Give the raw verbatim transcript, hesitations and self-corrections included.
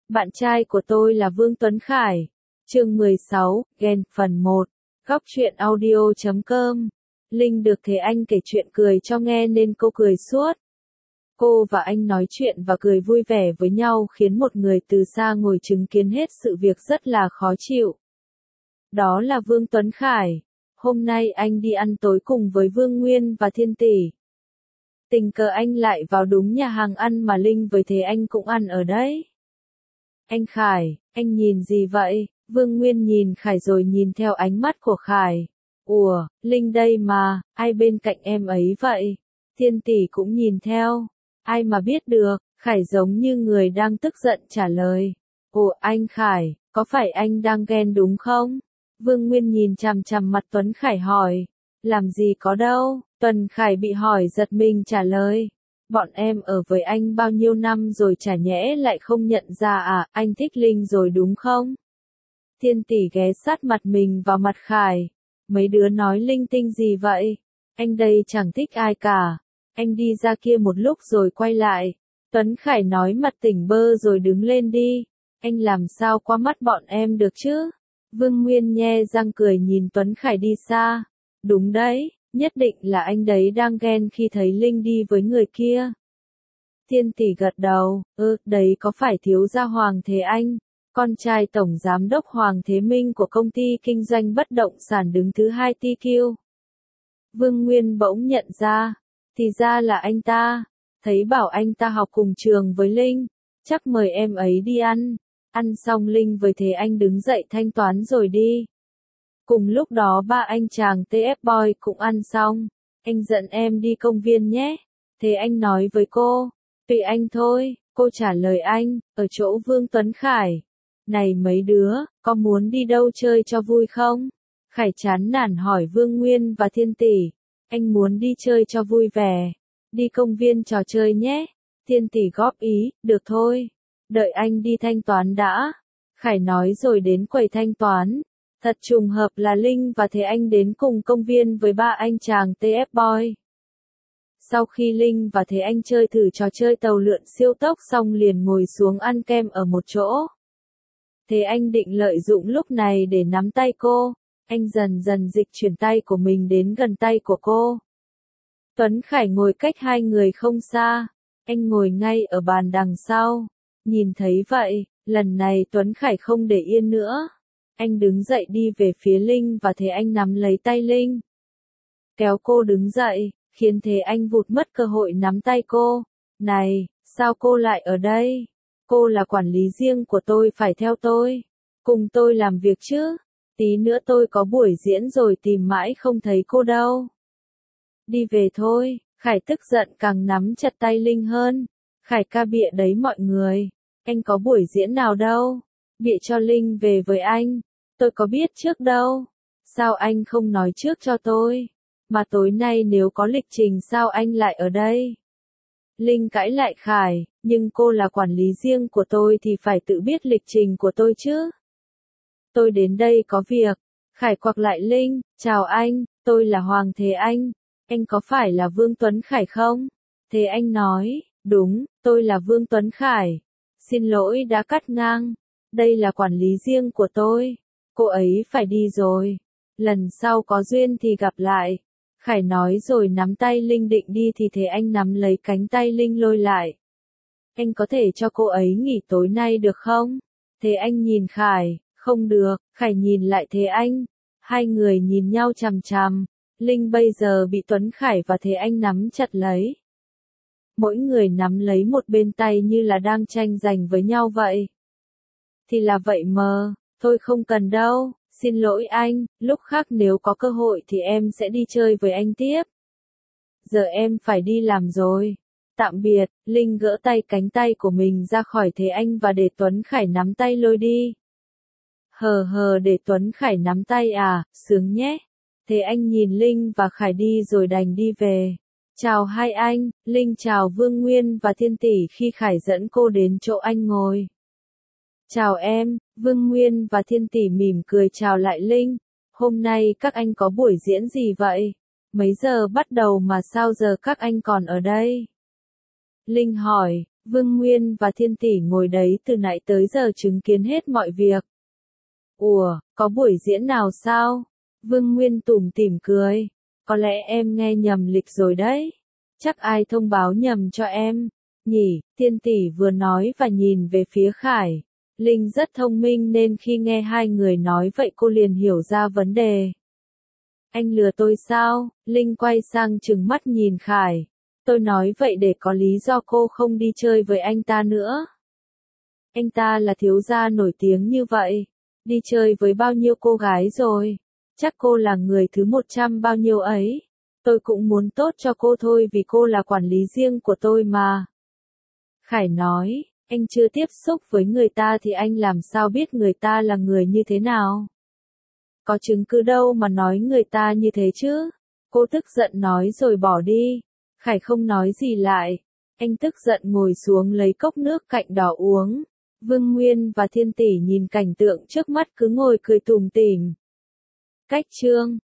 Bạn trai của tôi là Vương Tuấn Khải. Chương mười sáu, Ghen phần một. Góc truyện audio chấm com. Linh được Thế Anh kể chuyện cười cho nghe nên cô cười suốt. Cô và anh nói chuyện và cười vui vẻ với nhau khiến một người từ xa ngồi chứng kiến hết sự việc rất là khó chịu. Đó là Vương Tuấn Khải. Hôm nay anh đi ăn tối cùng với Vương Nguyên và Thiên Tỷ. Tình cờ anh lại vào đúng nhà hàng ăn mà Linh với Thế Anh cũng ăn ở đấy. Anh Khải, anh nhìn gì vậy? Vương Nguyên nhìn Khải rồi nhìn theo ánh mắt của Khải. Ủa, Linh đây mà, ai bên cạnh em ấy vậy? Thiên Tỷ cũng nhìn theo. Ai mà biết được, Khải giống như người đang tức giận trả lời. Ủa anh Khải, có phải anh đang ghen đúng không? Vương Nguyên nhìn chằm chằm mặt Tuấn Khải hỏi. Làm gì có đâu, Tuấn Khải bị hỏi giật mình trả lời. Bọn em ở với anh bao nhiêu năm rồi chả nhẽ lại không nhận ra à, anh thích Linh rồi đúng không? Thiên Tỷ ghé sát mặt mình vào mặt Khải. Mấy đứa nói linh tinh gì vậy? Anh đây chẳng thích ai cả. Anh đi ra kia một lúc rồi quay lại. Tuấn Khải nói mặt tỉnh bơ rồi đứng lên đi. Anh làm sao qua mắt bọn em được chứ? Vương Nguyên nhe răng cười nhìn Tuấn Khải đi xa. Đúng đấy, nhất định là anh đấy đang ghen khi thấy Linh đi với người kia. Thiên Tỷ gật đầu, ơ, đấy có phải thiếu gia Hoàng Thế Anh, con trai Tổng Giám đốc Hoàng Thế Minh của công ty kinh doanh bất động sản đứng thứ hai tê quy. Vương Nguyên bỗng nhận ra, thì ra là anh ta, thấy bảo anh ta học cùng trường với Linh, chắc mời em ấy đi ăn. Ăn xong Linh với Thế Anh đứng dậy thanh toán rồi đi. Cùng lúc đó ba anh chàng tê ép Boy cũng ăn xong. Anh dẫn em đi công viên nhé. Thế anh nói với cô. Tùy anh thôi, cô trả lời anh, ở chỗ Vương Tuấn Khải. Này mấy đứa, có muốn đi đâu chơi cho vui không? Khải chán nản hỏi Vương Nguyên và Thiên Tỷ. Anh muốn đi chơi cho vui vẻ. Đi công viên trò chơi nhé. Thiên Tỷ góp ý, được thôi. Đợi anh đi thanh toán đã. Khải nói rồi đến quầy thanh toán. Thật trùng hợp là Linh và Thế Anh đến cùng công viên với ba anh chàng tê ép Boy. Sau khi Linh và Thế Anh chơi thử trò chơi tàu lượn siêu tốc xong liền ngồi xuống ăn kem ở một chỗ. Thế Anh định lợi dụng lúc này để nắm tay cô. Anh dần dần dịch chuyển tay của mình đến gần tay của cô. Tuấn Khải ngồi cách hai người không xa. Anh ngồi ngay ở bàn đằng sau. Nhìn thấy vậy, lần này Tuấn Khải không để yên nữa. Anh đứng dậy đi về phía Linh và Thế Anh nắm lấy tay Linh. Kéo cô đứng dậy, khiến Thế Anh vụt mất cơ hội nắm tay cô. Này, sao cô lại ở đây? Cô là quản lý riêng của tôi, phải theo tôi. Cùng tôi làm việc chứ. Tí nữa tôi có buổi diễn rồi tìm mãi không thấy cô đâu. Đi về thôi, Khải tức giận càng nắm chặt tay Linh hơn. Khải ca bịa đấy mọi người. Anh có buổi diễn nào đâu. Bịa cho Linh về với anh. Tôi có biết trước đâu. Sao anh không nói trước cho tôi? Mà tối nay nếu có lịch trình sao anh lại ở đây? Linh cãi lại Khải, nhưng cô là quản lý riêng của tôi thì phải tự biết lịch trình của tôi chứ. Tôi đến đây có việc. Khải quặc lại Linh, chào anh, tôi là Hoàng Thế Anh. Anh có phải là Vương Tuấn Khải không? Thế Anh nói, đúng, tôi là Vương Tuấn Khải. Xin lỗi đã cắt ngang. Đây là quản lý riêng của tôi. Cô ấy phải đi rồi. Lần sau có duyên thì gặp lại. Khải nói rồi nắm tay Linh định đi thì Thế Anh nắm lấy cánh tay Linh lôi lại. Anh có thể cho cô ấy nghỉ tối nay được không? Thế Anh nhìn Khải, không được. Khải nhìn lại Thế Anh. Hai người nhìn nhau chằm chằm. Linh bây giờ bị Tuấn Khải và Thế Anh nắm chặt lấy. Mỗi người nắm lấy một bên tay như là đang tranh giành với nhau vậy. Thì là vậy mờ, thôi không cần đâu, xin lỗi anh, lúc khác nếu có cơ hội thì em sẽ đi chơi với anh tiếp. Giờ em phải đi làm rồi. Tạm biệt, Linh gỡ tay cánh tay của mình ra khỏi Thế Anh và để Tuấn Khải nắm tay lôi đi. Hờ hờ để Tuấn Khải nắm tay à, sướng nhé. Thế Anh nhìn Linh và Khải đi rồi đành đi về. Chào hai anh, Linh chào Vương Nguyên và Thiên Tỷ khi Khải dẫn cô đến chỗ anh ngồi. Chào em, Vương Nguyên và Thiên Tỷ mỉm cười chào lại Linh. Hôm nay các anh có buổi diễn gì vậy? Mấy giờ bắt đầu mà sao giờ các anh còn ở đây? Linh hỏi, Vương Nguyên và Thiên Tỷ ngồi đấy từ nãy tới giờ chứng kiến hết mọi việc. Ủa, có buổi diễn nào sao? Vương Nguyên tủm tỉm cười. Có lẽ em nghe nhầm lịch rồi đấy. Chắc ai thông báo nhầm cho em. Nhỉ, Thiên Tỷ vừa nói và nhìn về phía Khải. Linh rất thông minh nên khi nghe hai người nói vậy cô liền hiểu ra vấn đề. Anh lừa tôi sao? Linh quay sang trừng mắt nhìn Khải. Tôi nói vậy để có lý do cô không đi chơi với anh ta nữa. Anh ta là thiếu gia nổi tiếng như vậy. Đi chơi với bao nhiêu cô gái rồi. Chắc cô là người thứ một trăm bao nhiêu ấy. Tôi cũng muốn tốt cho cô thôi vì cô là quản lý riêng của tôi mà. Khải nói, anh chưa tiếp xúc với người ta thì anh làm sao biết người ta là người như thế nào. Có chứng cứ đâu mà nói người ta như thế chứ. Cô tức giận nói rồi bỏ đi. Khải không nói gì lại. Anh tức giận ngồi xuống lấy cốc nước cạnh đó uống. Vương Nguyên và Thiên Tỷ nhìn cảnh tượng trước mắt cứ ngồi cười tủm tỉm. Cách chương